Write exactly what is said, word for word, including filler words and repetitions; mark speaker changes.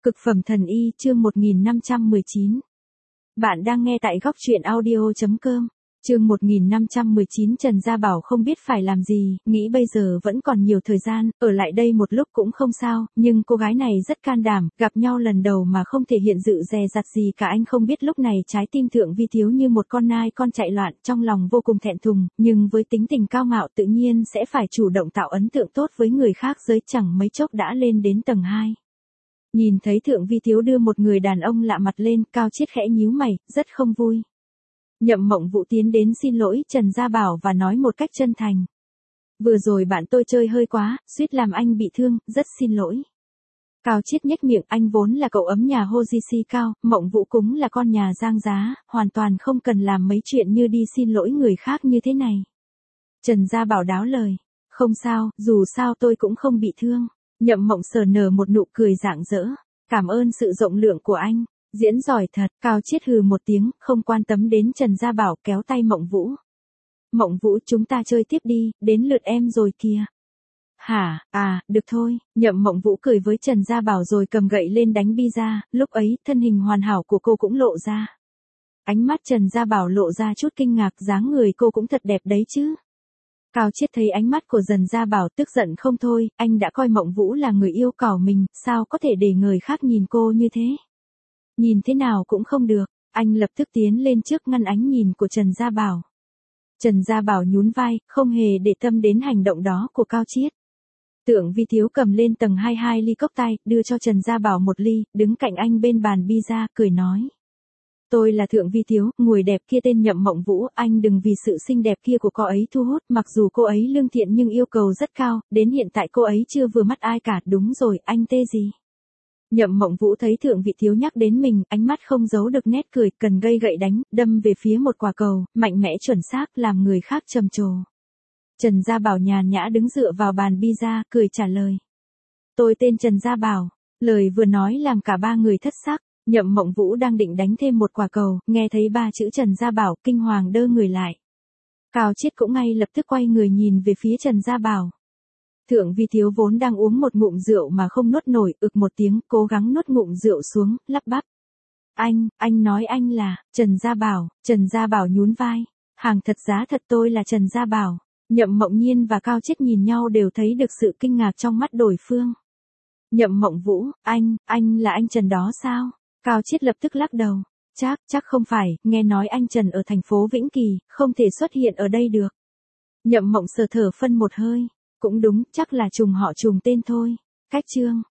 Speaker 1: Cực phẩm thần y chương một nghìn năm trăm mười chín. Bạn đang nghe tại góc truyện audio chấm com. Chương một nghìn năm trăm mười chín. Trần Gia Bảo không biết phải làm gì, nghĩ bây giờ vẫn còn nhiều thời gian, ở lại đây một lúc cũng không sao, nhưng cô gái này rất can đảm, gặp nhau lần đầu mà không thể hiện dự dè dặt gì cả. Anh không biết lúc này trái tim Thượng Vi Thiếu như một con nai con chạy loạn, trong lòng vô cùng thẹn thùng, nhưng với tính tình cao ngạo tự nhiên sẽ phải chủ động tạo ấn tượng tốt với người khác. Giới chẳng mấy chốc đã lên đến tầng hai. Nhìn thấy Thượng Vi Thiếu đưa một người đàn ông lạ mặt lên, Cao Chiết khẽ nhíu mày, rất không vui. Nhậm Mộng Vũ tiến đến xin lỗi Trần Gia Bảo và nói một cách chân thành. Vừa rồi bạn tôi chơi hơi quá, suýt làm anh bị thương, rất xin lỗi. Cao Chiết nhếch miệng, anh vốn là cậu ấm nhà Hồ Di Si Cao, Mộng Vũ cũng là con nhà Giang Giá, hoàn toàn không cần làm mấy chuyện như đi xin lỗi người khác như thế này. Trần Gia Bảo đáo lời, không sao, dù sao tôi cũng không bị thương. Nhậm Mộng sờ nở một nụ cười rạng rỡ, cảm ơn sự rộng lượng của anh, diễn giỏi thật. Cao Chiết hừ một tiếng, không quan tâm đến Trần Gia Bảo, kéo tay Mộng Vũ. Mộng Vũ, chúng ta chơi tiếp đi, đến lượt em rồi kìa. Hả, à, được thôi. Nhậm Mộng Vũ cười với Trần Gia Bảo rồi cầm gậy lên đánh Bi-ra, lúc ấy thân hình hoàn hảo của cô cũng lộ ra. Ánh mắt Trần Gia Bảo lộ ra chút kinh ngạc, dáng người cô cũng thật đẹp đấy chứ. Cao Chiết thấy ánh mắt của Trần Gia Bảo tức giận không thôi, anh đã coi Mộng Vũ là người yêu cỏ mình, sao có thể để người khác nhìn cô như thế? Nhìn thế nào cũng không được, anh lập tức tiến lên trước ngăn ánh nhìn của Trần Gia Bảo. Trần Gia Bảo nhún vai, không hề để tâm đến hành động đó của Cao Chiết. Tưởng Vi Thiếu cầm lên tầng hai hai ly cốc tay, đưa cho Trần Gia Bảo một ly, đứng cạnh anh bên bàn Bi-ra, cười nói. Tôi là Thượng Vi Thiếu, người đẹp kia tên Nhậm Mộng Vũ, anh đừng vì sự xinh đẹp kia của cô ấy thu hút, mặc dù cô ấy lương thiện nhưng yêu cầu rất cao, đến hiện tại cô ấy chưa vừa mắt ai cả. Đúng rồi, anh tê gì? Nhậm Mộng Vũ thấy Thượng Vi Thiếu nhắc đến mình, ánh mắt không giấu được nét cười, cần gây gậy đánh, đâm về phía một quả cầu, mạnh mẽ chuẩn xác, làm người khác trầm trồ. Trần Gia Bảo nhàn nhã đứng dựa vào bàn Bi-ra, cười trả lời. Tôi tên Trần Gia Bảo. Lời vừa nói làm cả ba người thất sắc. Nhậm Mộng Vũ đang định đánh thêm một quả cầu, nghe thấy ba chữ Trần Gia Bảo, kinh hoàng đơ người lại. Cao Chiết cũng ngay lập tức quay người nhìn về phía Trần Gia Bảo. Thượng Vi Thiếu vốn đang uống một ngụm rượu mà không nuốt nổi, ực một tiếng, cố gắng nuốt ngụm rượu xuống, lắp bắp. Anh, anh nói anh là, Trần Gia Bảo. Trần Gia Bảo nhún vai. Hàng thật giá thật tôi là Trần Gia Bảo. Nhậm Mộng Nhiên và Cao Chiết nhìn nhau đều thấy được sự kinh ngạc trong mắt đối phương. Nhậm Mộng Vũ, anh, anh là anh Trần đó sao? Cao Chiết lập tức lắc đầu. Chắc, chắc không phải, nghe nói anh Trần ở thành phố Vĩnh Kỳ, không thể xuất hiện ở đây được. Nhậm Mộng sờ thở phân một hơi. Cũng đúng, chắc là trùng họ trùng tên thôi. Cách chương.